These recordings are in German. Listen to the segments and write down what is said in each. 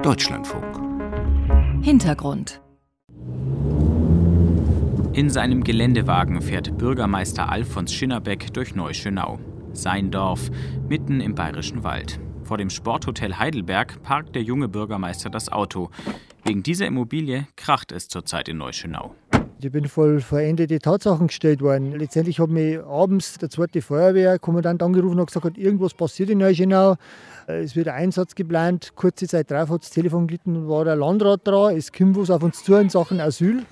Deutschlandfunk. Hintergrund. In seinem Geländewagen fährt Bürgermeister Alfons Schinnerbeck durch Neuschönau. Sein Dorf, mitten im Bayerischen Wald. Vor dem Sporthotel Heidelberg parkt der junge Bürgermeister das Auto. Wegen dieser Immobilie kracht es zurzeit in Neuschönau. Ich bin voll veränderte Tatsachen gestellt worden. Letztendlich hat mich abends der zweite Feuerwehrkommandant angerufen und gesagt, irgendwas passiert in Neuschönau. Es wird ein Einsatz geplant. Kurze Zeit darauf hat das Telefon gelitten und war der Landrat dran. Es kommt was auf uns zu in Sachen Asyl.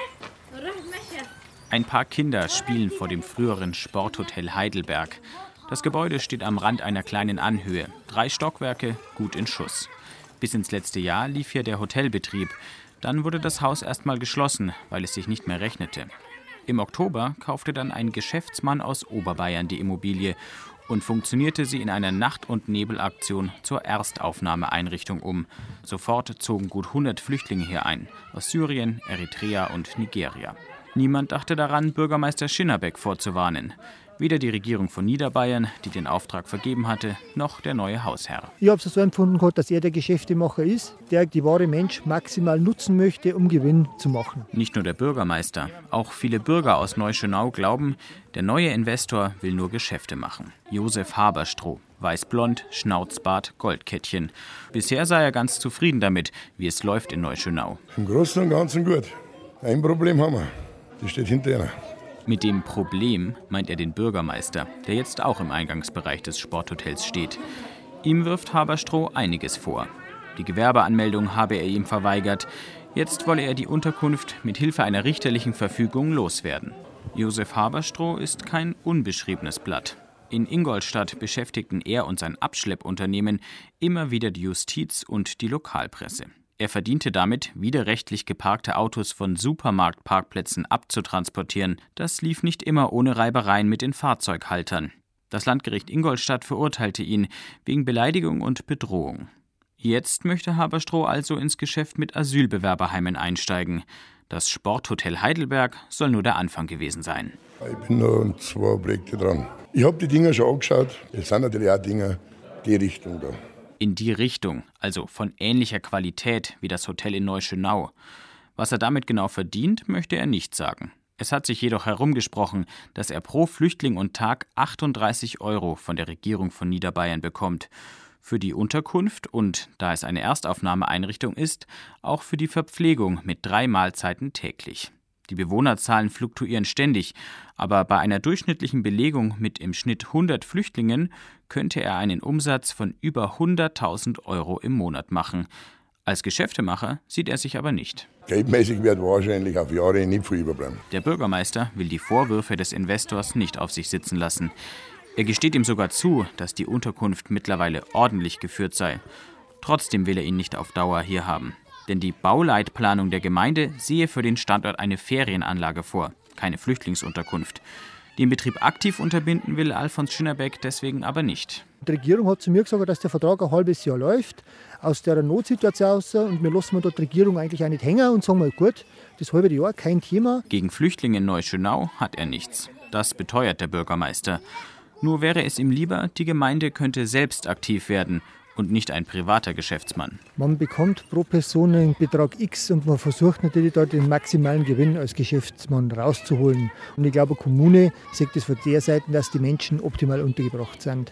Ein paar Kinder spielen vor dem früheren Sporthotel Heidelberg. Das Gebäude steht am Rand einer kleinen Anhöhe. 3 Stockwerke, gut in Schuss. Bis ins letzte Jahr lief hier der Hotelbetrieb. Dann wurde das Haus erstmal geschlossen, weil es sich nicht mehr rechnete. Im Oktober kaufte dann ein Geschäftsmann aus Oberbayern die Immobilie und funktionierte sie in einer Nacht- und Nebelaktion zur Erstaufnahmeeinrichtung um. Sofort zogen gut 100 Flüchtlinge hier ein, aus Syrien, Eritrea und Nigeria. Niemand dachte daran, Bürgermeister Schinnerbeck vorzuwarnen. Weder die Regierung von Niederbayern, die den Auftrag vergeben hatte, noch der neue Hausherr. Ich habe es so empfunden, dass er der Geschäftemacher ist, der die wahre Mensch maximal nutzen möchte, um Gewinn zu machen. Nicht nur der Bürgermeister, auch viele Bürger aus Neuschönau glauben, der neue Investor will nur Geschäfte machen. Josef Haberstroh, weißblond, Schnauzbart, Goldkettchen. Bisher sei er ganz zufrieden damit, wie es läuft in Neuschönau. Im Großen und Ganzen gut. Ein Problem haben wir, das steht hinter einer. Mit dem Problem meint er den Bürgermeister, der jetzt auch im Eingangsbereich des Sporthotels steht. Ihm wirft Haberstroh einiges vor. Die Gewerbeanmeldung habe er ihm verweigert. Jetzt wolle er die Unterkunft mit Hilfe einer richterlichen Verfügung loswerden. Josef Haberstroh ist kein unbeschriebenes Blatt. In Ingolstadt beschäftigten er und sein Abschleppunternehmen immer wieder die Justiz und die Lokalpresse. Er verdiente damit, widerrechtlich geparkte Autos von Supermarktparkplätzen abzutransportieren. Das lief nicht immer ohne Reibereien mit den Fahrzeughaltern. Das Landgericht Ingolstadt verurteilte ihn wegen Beleidigung und Bedrohung. Jetzt möchte Haberstroh also ins Geschäft mit Asylbewerberheimen einsteigen. Das Sporthotel Heidelberg soll nur der Anfang gewesen sein. Ich bin noch an 2 Projekte dran. Ich habe die Dinger schon angeschaut. Es sind natürlich auch Dinger, die Richtung da. In die Richtung, also von ähnlicher Qualität wie das Hotel in Neuschönau. Was er damit genau verdient, möchte er nicht sagen. Es hat sich jedoch herumgesprochen, dass er pro Flüchtling und Tag 38 € von der Regierung von Niederbayern bekommt. Für die Unterkunft und, da es eine Erstaufnahmeeinrichtung ist, auch für die Verpflegung mit 3 Mahlzeiten täglich. Die Bewohnerzahlen fluktuieren ständig, aber bei einer durchschnittlichen Belegung mit im Schnitt 100 Flüchtlingen könnte er einen Umsatz von über 100.000 € im Monat machen. Als Geschäftemacher sieht er sich aber nicht. Geldmäßig wird wahrscheinlich auf Jahre nicht viel überbleiben. Der Bürgermeister will die Vorwürfe des Investors nicht auf sich sitzen lassen. Er gesteht ihm sogar zu, dass die Unterkunft mittlerweile ordentlich geführt sei. Trotzdem will er ihn nicht auf Dauer hier haben. Denn die Bauleitplanung der Gemeinde sehe für den Standort eine Ferienanlage vor, keine Flüchtlingsunterkunft. Den Betrieb aktiv unterbinden will Alfons Schinnerbeck deswegen aber nicht. Die Regierung hat zu mir gesagt, dass der Vertrag ein halbes Jahr läuft, aus der Notsituation raus. Und wir lassen dort die Regierung eigentlich auch nicht hängen und sagen mal, gut, das halbe Jahr, kein Thema. Gegen Flüchtlinge in Neuschönau hat er nichts. Das beteuert der Bürgermeister. Nur wäre es ihm lieber, die Gemeinde könnte selbst aktiv werden und nicht ein privater Geschäftsmann. Man bekommt pro Person einen Betrag X und man versucht natürlich dort den maximalen Gewinn als Geschäftsmann rauszuholen. Und ich glaube, die Kommune sieht das von der Seite, dass die Menschen optimal untergebracht sind.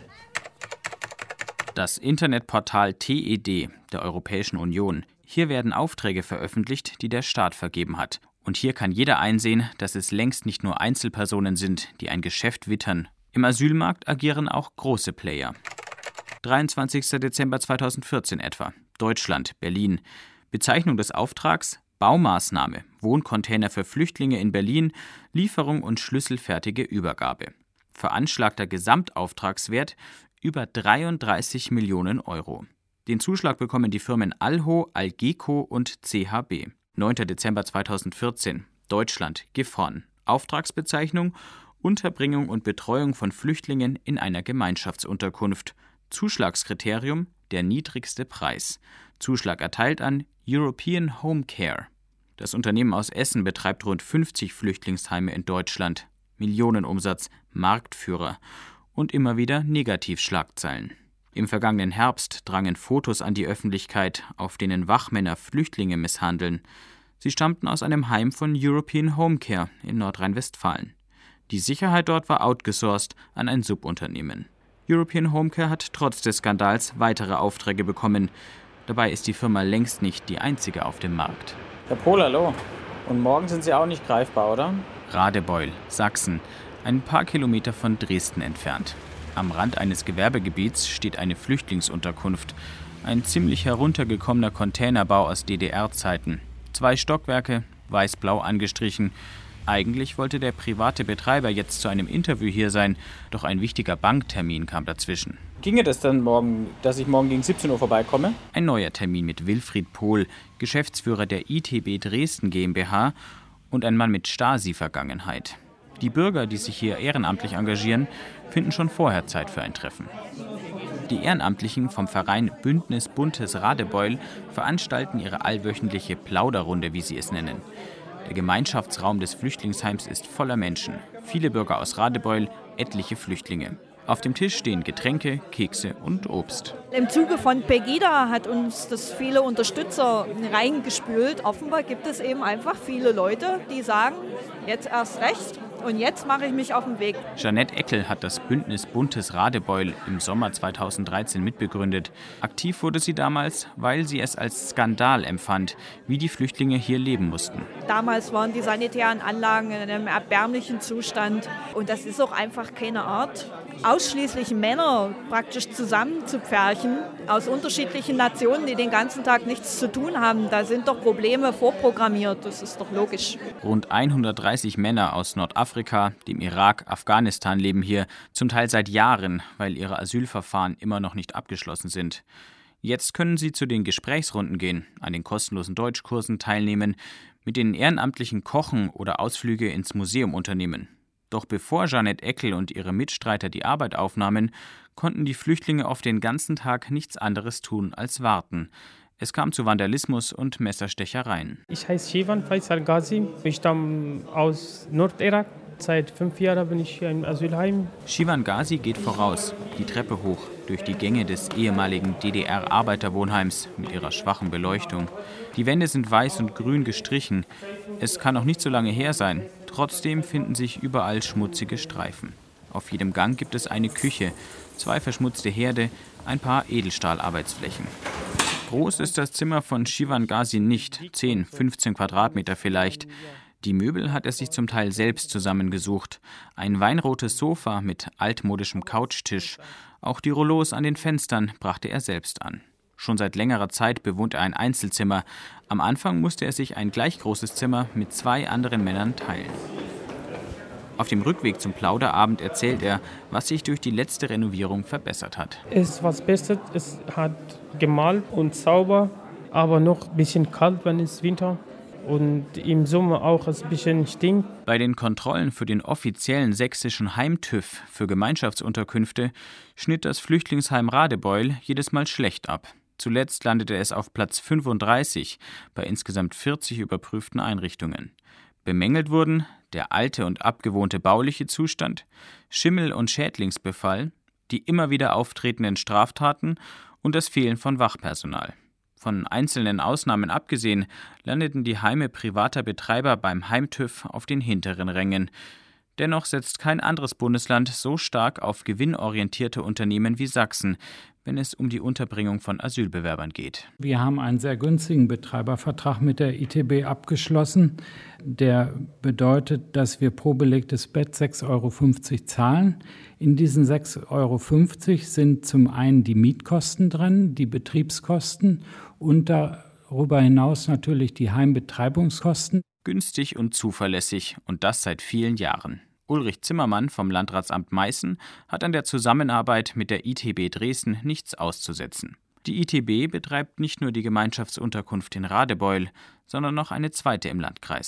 Das Internetportal TED der Europäischen Union. Hier werden Aufträge veröffentlicht, die der Staat vergeben hat. Und hier kann jeder einsehen, dass es längst nicht nur Einzelpersonen sind, die ein Geschäft wittern. Im Asylmarkt agieren auch große Player. 23. Dezember 2014 etwa. Deutschland, Berlin. Bezeichnung des Auftrags: Baumaßnahme, Wohncontainer für Flüchtlinge in Berlin, Lieferung und schlüsselfertige Übergabe. Veranschlagter Gesamtauftragswert über 33 Millionen €. Den Zuschlag bekommen die Firmen Alho, Algeco und CHB. 9. Dezember 2014. Deutschland, Gifhorn. Auftragsbezeichnung: Unterbringung und Betreuung von Flüchtlingen in einer Gemeinschaftsunterkunft. Zuschlagskriterium: der niedrigste Preis. Zuschlag erteilt an European Home Care. Das Unternehmen aus Essen betreibt rund 50 Flüchtlingsheime in Deutschland. Millionenumsatz, Marktführer und immer wieder Negativschlagzeilen. Im vergangenen Herbst drangen Fotos an die Öffentlichkeit, auf denen Wachmänner Flüchtlinge misshandeln. Sie stammten aus einem Heim von European Home Care in Nordrhein-Westfalen. Die Sicherheit dort war outgesourced an ein Subunternehmen. European Home Care hat trotz des Skandals weitere Aufträge bekommen. Dabei ist die Firma längst nicht die einzige auf dem Markt. Herr Pohl, hallo. Und morgen sind Sie auch nicht greifbar, oder? Radebeul, Sachsen, ein paar Kilometer von Dresden entfernt. Am Rand eines Gewerbegebiets steht eine Flüchtlingsunterkunft. Ein ziemlich heruntergekommener Containerbau aus DDR-Zeiten. 2 Stockwerke, weiß-blau angestrichen. Eigentlich wollte der private Betreiber jetzt zu einem Interview hier sein, doch ein wichtiger Banktermin kam dazwischen. Ginge das dann morgen, dass ich morgen gegen 17 Uhr vorbeikomme? Ein neuer Termin mit Wilfried Pohl, Geschäftsführer der ITB Dresden GmbH und ein Mann mit Stasi-Vergangenheit. Die Bürger, die sich hier ehrenamtlich engagieren, finden schon vorher Zeit für ein Treffen. Die Ehrenamtlichen vom Verein Bündnis Buntes Radebeul veranstalten ihre allwöchentliche Plauderrunde, wie sie es nennen. Der Gemeinschaftsraum des Flüchtlingsheims ist voller Menschen. Viele Bürger aus Radebeul, etliche Flüchtlinge. Auf dem Tisch stehen Getränke, Kekse und Obst. Im Zuge von Pegida hat uns das viele Unterstützer reingespült. Offenbar gibt es eben einfach viele Leute, die sagen, jetzt erst recht. Und jetzt mache ich mich auf den Weg. Jeanette Eckel hat das Bündnis Buntes Radebeul im Sommer 2013 mitbegründet. Aktiv wurde sie damals, weil sie es als Skandal empfand, wie die Flüchtlinge hier leben mussten. Damals waren die sanitären Anlagen in einem erbärmlichen Zustand. Und das ist auch einfach keine Art, ausschließlich Männer praktisch zusammenzupferchen aus unterschiedlichen Nationen, die den ganzen Tag nichts zu tun haben. Da sind doch Probleme vorprogrammiert, das ist doch logisch. Rund 130 Männer aus Nordafrika, dem Irak, Afghanistan leben hier, zum Teil seit Jahren, weil ihre Asylverfahren immer noch nicht abgeschlossen sind. Jetzt können sie zu den Gesprächsrunden gehen, an den kostenlosen Deutschkursen teilnehmen, mit den Ehrenamtlichen kochen oder Ausflüge ins Museum unternehmen. Doch bevor Jeanette Eckel und ihre Mitstreiter die Arbeit aufnahmen, konnten die Flüchtlinge oft den ganzen Tag nichts anderes tun als warten. Es kam zu Vandalismus und Messerstechereien. Ich heiße Shivan Faisal Ghazi. Ich stamme aus Nordirak. Seit 5 Jahren bin ich hier im Asylheim. Shivan Ghazi geht voraus, die Treppe hoch, durch die Gänge des ehemaligen DDR-Arbeiterwohnheims mit ihrer schwachen Beleuchtung. Die Wände sind weiß und grün gestrichen. Es kann noch nicht so lange her sein. Trotzdem finden sich überall schmutzige Streifen. Auf jedem Gang gibt es eine Küche, 2 verschmutzte Herde, ein paar Edelstahlarbeitsflächen. Groß ist das Zimmer von Shivan Ghazi nicht, 10, 15 Quadratmeter vielleicht. Die Möbel hat er sich zum Teil selbst zusammengesucht. Ein weinrotes Sofa mit altmodischem Couchtisch. Auch die Rollos an den Fenstern brachte er selbst an. Schon seit längerer Zeit bewohnt er ein Einzelzimmer. Am Anfang musste er sich ein gleich großes Zimmer mit 2 anderen Männern teilen. Auf dem Rückweg zum Plauderabend erzählt er, was sich durch die letzte Renovierung verbessert hat. Es ist was Besseres. Es hat gemalt und sauber, aber noch ein bisschen kalt, wenn es Winter. Und im Sommer auch ein bisschen stinkt. Bei den Kontrollen für den offiziellen sächsischen Heim-TÜV für Gemeinschaftsunterkünfte schnitt das Flüchtlingsheim Radebeul jedes Mal schlecht ab. Zuletzt landete es auf Platz 35 bei insgesamt 40 überprüften Einrichtungen. Bemängelt wurden der alte und abgewohnte bauliche Zustand, Schimmel- und Schädlingsbefall, die immer wieder auftretenden Straftaten und das Fehlen von Wachpersonal. Von einzelnen Ausnahmen abgesehen, landeten die Heime privater Betreiber beim Heim-TÜV auf den hinteren Rängen. Dennoch setzt kein anderes Bundesland so stark auf gewinnorientierte Unternehmen wie Sachsen, wenn es um die Unterbringung von Asylbewerbern geht. Wir haben einen sehr günstigen Betreibervertrag mit der ITB abgeschlossen. Der bedeutet, dass wir pro belegtes Bett 6,50 € zahlen. In diesen 6,50 € sind zum einen die Mietkosten drin, die Betriebskosten und darüber hinaus natürlich die Heimbetreibungskosten. Günstig und zuverlässig und das seit vielen Jahren. Ulrich Zimmermann vom Landratsamt Meißen hat an der Zusammenarbeit mit der ITB Dresden nichts auszusetzen. Die ITB betreibt nicht nur die Gemeinschaftsunterkunft in Radebeul, sondern noch eine zweite im Landkreis.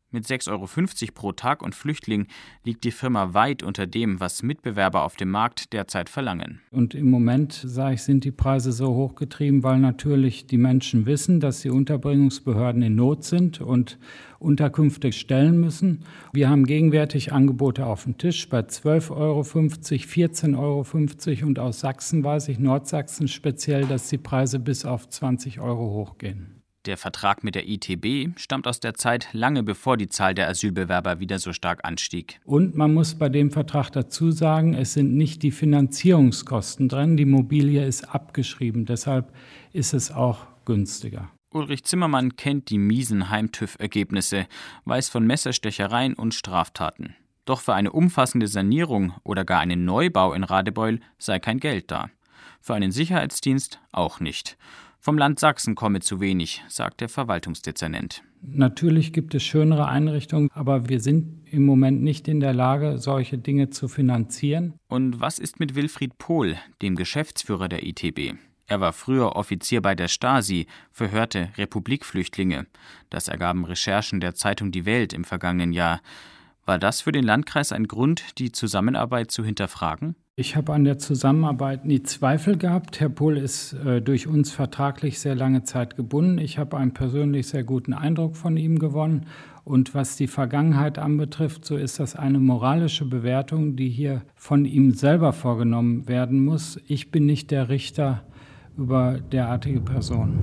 Mit 6,50 € pro Tag und Flüchtling liegt die Firma weit unter dem, was Mitbewerber auf dem Markt derzeit verlangen. Und im Moment, sage ich, sind die Preise so hochgetrieben, weil natürlich die Menschen wissen, dass die Unterbringungsbehörden in Not sind und Unterkünfte stellen müssen. Wir haben gegenwärtig Angebote auf dem Tisch bei 12,50 €, 14,50 € und aus Sachsen weiß ich, Nordsachsen speziell, dass die Preise bis auf 20 € hochgehen. Der Vertrag mit der ITB stammt aus der Zeit lange bevor die Zahl der Asylbewerber wieder so stark anstieg. Und man muss bei dem Vertrag dazu sagen, es sind nicht die Finanzierungskosten drin, die Immobilie ist abgeschrieben, deshalb ist es auch günstiger. Ulrich Zimmermann kennt die miesen Heim-TÜV-Ergebnisse, weiß von Messerstechereien und Straftaten. Doch für eine umfassende Sanierung oder gar einen Neubau in Radebeul sei kein Geld da. Für einen Sicherheitsdienst auch nicht. Vom Land Sachsen komme zu wenig, sagt der Verwaltungsdezernent. Natürlich gibt es schönere Einrichtungen, aber wir sind im Moment nicht in der Lage, solche Dinge zu finanzieren. Und was ist mit Wilfried Pohl, dem Geschäftsführer der ITB? Er war früher Offizier bei der Stasi, verhörte Republikflüchtlinge. Das ergaben Recherchen der Zeitung Die Welt im vergangenen Jahr. War das für den Landkreis ein Grund, die Zusammenarbeit zu hinterfragen? Ich habe an der Zusammenarbeit nie Zweifel gehabt. Herr Pohl ist durch uns vertraglich sehr lange Zeit gebunden. Ich habe einen persönlich sehr guten Eindruck von ihm gewonnen. Und was die Vergangenheit anbetrifft, so ist das eine moralische Bewertung, die hier von ihm selber vorgenommen werden muss. Ich bin nicht der Richter über derartige Personen.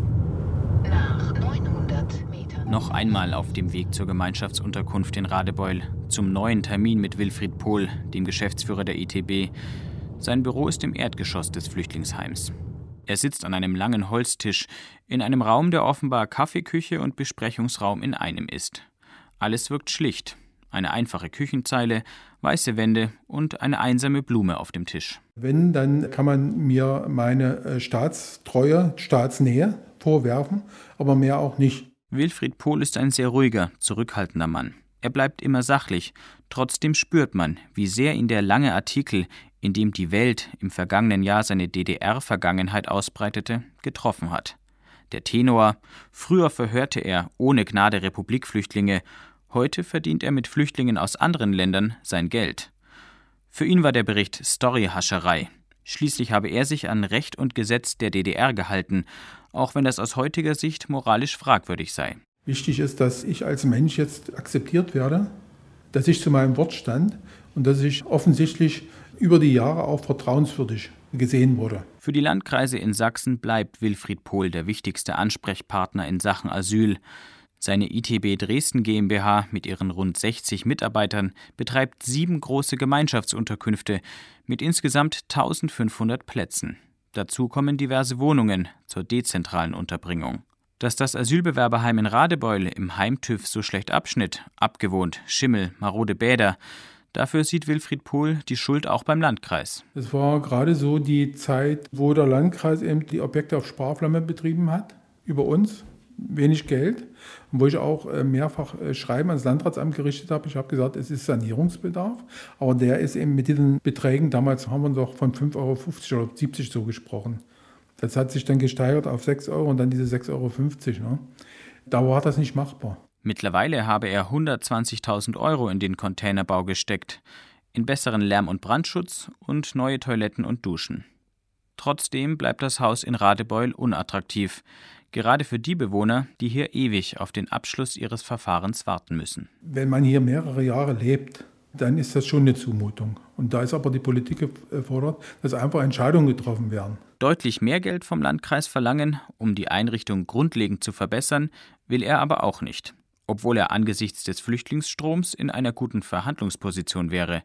Nach 900 Metern. Noch einmal auf dem Weg zur Gemeinschaftsunterkunft in Radebeul, zum neuen Termin mit Wilfried Pohl, dem Geschäftsführer der ITB. Sein Büro ist im Erdgeschoss des Flüchtlingsheims. Er sitzt an einem langen Holztisch in einem Raum, der offenbar Kaffeeküche und Besprechungsraum in einem ist. Alles wirkt schlicht. Eine einfache Küchenzeile, weiße Wände und eine einsame Blume auf dem Tisch. Wenn, dann kann man mir meine Staatstreue, Staatsnähe vorwerfen, aber mehr auch nicht. Wilfried Pohl ist ein sehr ruhiger, zurückhaltender Mann. Er bleibt immer sachlich. Trotzdem spürt man, wie sehr ihn der lange Artikel, in dem die Welt im vergangenen Jahr seine DDR-Vergangenheit ausbreitete, getroffen hat. Der Tenor: Früher verhörte er ohne Gnade Republikflüchtlinge, heute verdient er mit Flüchtlingen aus anderen Ländern sein Geld. Für ihn war der Bericht Storyhascherei. Schließlich habe er sich an Recht und Gesetz der DDR gehalten, auch wenn das aus heutiger Sicht moralisch fragwürdig sei. Wichtig ist, dass ich als Mensch jetzt akzeptiert werde, dass ich zu meinem Wort stand und dass ich offensichtlich über die Jahre auch vertrauenswürdig gesehen wurde. Für die Landkreise in Sachsen bleibt Wilfried Pohl der wichtigste Ansprechpartner in Sachen Asyl. Seine ITB Dresden GmbH mit ihren rund 60 Mitarbeitern betreibt 7 große Gemeinschaftsunterkünfte mit insgesamt 1500 Plätzen. Dazu kommen diverse Wohnungen zur dezentralen Unterbringung. Dass das Asylbewerberheim in Radebeul im Heim-TÜV so schlecht abschnitt, abgewohnt, Schimmel, marode Bäder, dafür sieht Wilfried Pohl die Schuld auch beim Landkreis. Es war gerade so die Zeit, wo der Landkreis eben die Objekte auf Sparflamme betrieben hat, über uns, wenig Geld. Und wo ich auch mehrfach Schreiben ans Landratsamt gerichtet habe. Ich habe gesagt, es ist Sanierungsbedarf, aber der ist eben mit diesen Beträgen, damals haben wir doch von 5,50 € oder 70 so gesprochen. Das hat sich dann gesteigert auf 6 € und dann diese 6,50 €. Ne? Da war das nicht machbar. Mittlerweile habe er 120.000 € in den Containerbau gesteckt, in besseren Lärm- und Brandschutz und neue Toiletten und Duschen. Trotzdem bleibt das Haus in Radebeul unattraktiv, gerade für die Bewohner, die hier ewig auf den Abschluss ihres Verfahrens warten müssen. Wenn man hier mehrere Jahre lebt, dann ist das schon eine Zumutung. Und da ist aber die Politik gefordert, dass einfach Entscheidungen getroffen werden. Deutlich mehr Geld vom Landkreis verlangen, um die Einrichtung grundlegend zu verbessern, will er aber auch nicht. Obwohl er angesichts des Flüchtlingsstroms in einer guten Verhandlungsposition wäre.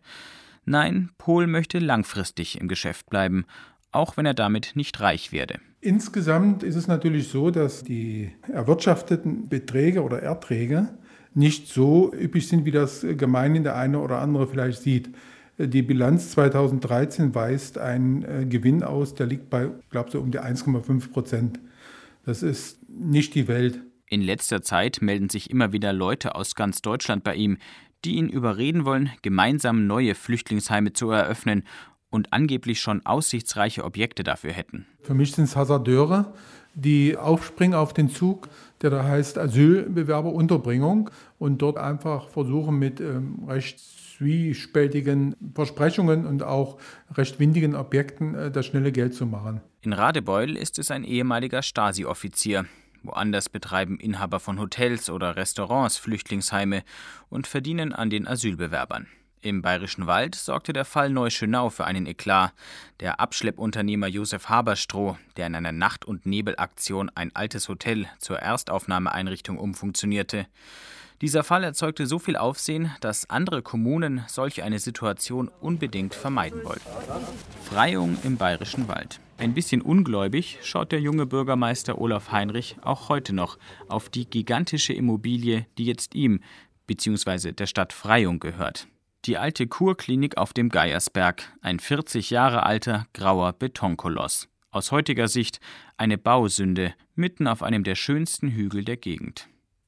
Nein, Pohl möchte langfristig im Geschäft bleiben, auch wenn er damit nicht reich werde. Insgesamt ist es natürlich so, dass die erwirtschafteten Beträge oder Erträge nicht so üppig sind, wie das gemeinhin der eine oder andere vielleicht sieht. Die Bilanz 2013 weist einen Gewinn aus, der liegt bei, ich glaube, so um die 1,5%. Das ist nicht die Welt. In letzter Zeit melden sich immer wieder Leute aus ganz Deutschland bei ihm, die ihn überreden wollen, gemeinsam neue Flüchtlingsheime zu eröffnen und angeblich schon aussichtsreiche Objekte dafür hätten. Für mich sind es Hasardeure, die aufspringen auf den Zug, der da heißt Asylbewerberunterbringung und dort einfach versuchen mit recht zwiespältigen Versprechungen und auch recht windigen Objekten das schnelle Geld zu machen. In Radebeul ist es ein ehemaliger Stasi-Offizier. Woanders betreiben Inhaber von Hotels oder Restaurants Flüchtlingsheime und verdienen an den Asylbewerbern. Im Bayerischen Wald sorgte der Fall Neuschönau für einen Eklat. Der Abschleppunternehmer Josef Haberstroh, der in einer Nacht- und Nebelaktion ein altes Hotel zur Erstaufnahmeeinrichtung umfunktionierte. Dieser Fall erzeugte so viel Aufsehen, dass andere Kommunen solch eine Situation unbedingt vermeiden wollten. Freiung im Bayerischen Wald. Ein bisschen ungläubig schaut der junge Bürgermeister Olaf Heinrich auch heute noch auf die gigantische Immobilie, die jetzt ihm bzw. der Stadt Freiung gehört. Die alte Kurklinik auf dem Geiersberg, ein 40 Jahre alter grauer Betonkoloss. Aus heutiger Sicht eine Bausünde mitten auf einem der schönsten Hügel der Gegend.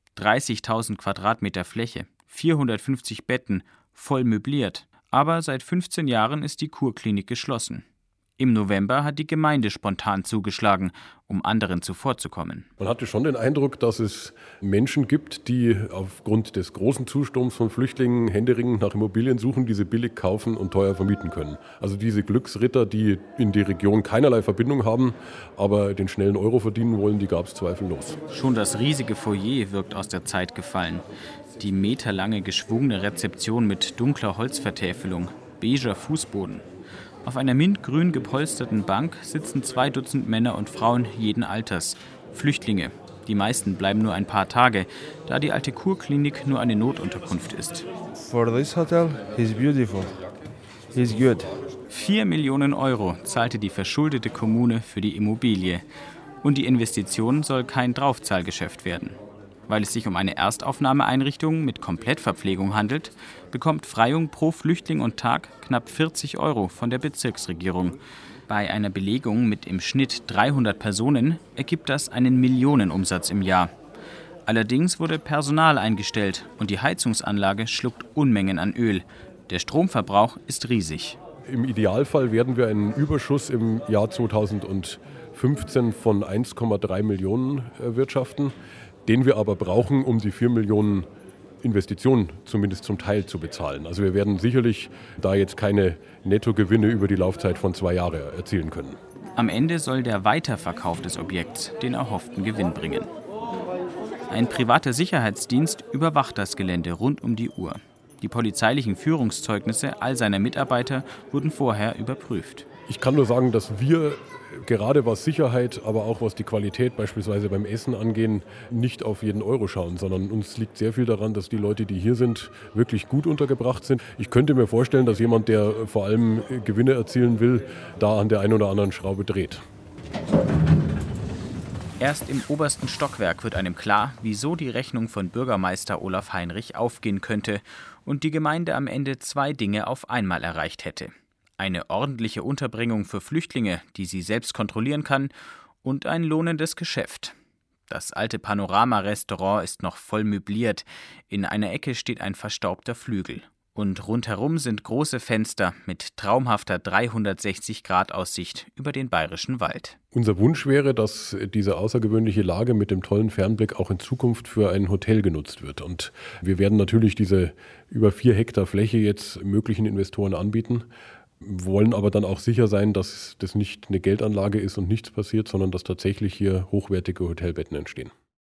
30.000 Quadratmeter Fläche, 450 Betten, voll möbliert. Aber seit 15 Jahren ist die Kurklinik geschlossen. Im November hat die Gemeinde spontan zugeschlagen, um anderen zuvorzukommen. Man hatte schon den Eindruck, dass es Menschen gibt, die aufgrund des großen Zustroms von Flüchtlingen händeringend nach Immobilien suchen, die sie billig kaufen und teuer vermieten können. Also diese Glücksritter, die in die Region keinerlei Verbindung haben, aber den schnellen Euro verdienen wollen, die gab es zweifellos. Schon das riesige Foyer wirkt aus der Zeit gefallen. Die meterlange geschwungene Rezeption mit dunkler Holzvertäfelung, beiger Fußboden. Auf einer mintgrün gepolsterten Bank sitzen 2 Dutzend Männer und Frauen jeden Alters. Flüchtlinge. Die meisten bleiben nur ein paar Tage, da die alte Kurklinik nur eine Notunterkunft ist. For this hotel, he's beautiful. He's good. 4 Millionen Euro zahlte die verschuldete Kommune für die Immobilie. Und die Investition soll kein Draufzahlgeschäft werden. Weil es sich um eine Erstaufnahmeeinrichtung mit Komplettverpflegung handelt, bekommt Freiung pro Flüchtling und Tag knapp 40 Euro von der Bezirksregierung. Bei einer Belegung mit im Schnitt 300 Personen ergibt das einen Millionenumsatz im Jahr. Allerdings wurde Personal eingestellt und die Heizungsanlage schluckt Unmengen an Öl. Der Stromverbrauch ist riesig. Im Idealfall werden wir einen Überschuss im Jahr 2015 von 1,3 Millionen erwirtschaften, den wir aber brauchen, um die 4 Millionen Investitionen zumindest zum Teil zu bezahlen. Also wir werden sicherlich da jetzt keine Nettogewinne über die Laufzeit von 2 Jahren erzielen können. Am Ende soll der Weiterverkauf des Objekts den erhofften Gewinn bringen. Ein privater Sicherheitsdienst überwacht das Gelände rund um die Uhr. Die polizeilichen Führungszeugnisse all seiner Mitarbeiter wurden vorher überprüft. Ich kann nur sagen, dass wir gerade was Sicherheit, aber auch was die Qualität beispielsweise beim Essen angehen, nicht auf jeden Euro schauen, sondern uns liegt sehr viel daran, dass die Leute, die hier sind, wirklich gut untergebracht sind. Ich könnte mir vorstellen, dass jemand, der vor allem Gewinne erzielen will, da an der einen oder anderen Schraube dreht. Erst im obersten Stockwerk wird einem klar, wieso die Rechnung von Bürgermeister Olaf Heinrich aufgehen könnte und die Gemeinde am Ende 2 Dinge auf einmal erreicht hätte. Eine ordentliche Unterbringung für Flüchtlinge, die sie selbst kontrollieren kann, und ein lohnendes Geschäft. Das alte Panorama-Restaurant ist noch voll möbliert. In einer Ecke steht ein verstaubter Flügel. Und rundherum sind große Fenster mit traumhafter 360-Grad-Aussicht über den Bayerischen Wald. Unser Wunsch wäre, dass diese außergewöhnliche Lage mit dem tollen Fernblick auch in Zukunft für ein Hotel genutzt wird. Und wir werden natürlich diese über 4 Hektar Fläche jetzt möglichen Investoren anbieten, wollen aber dann auch sicher sein, dass das nicht eine Geldanlage ist und nichts passiert, sondern dass tatsächlich hier hochwertige Hotelbetten entstehen.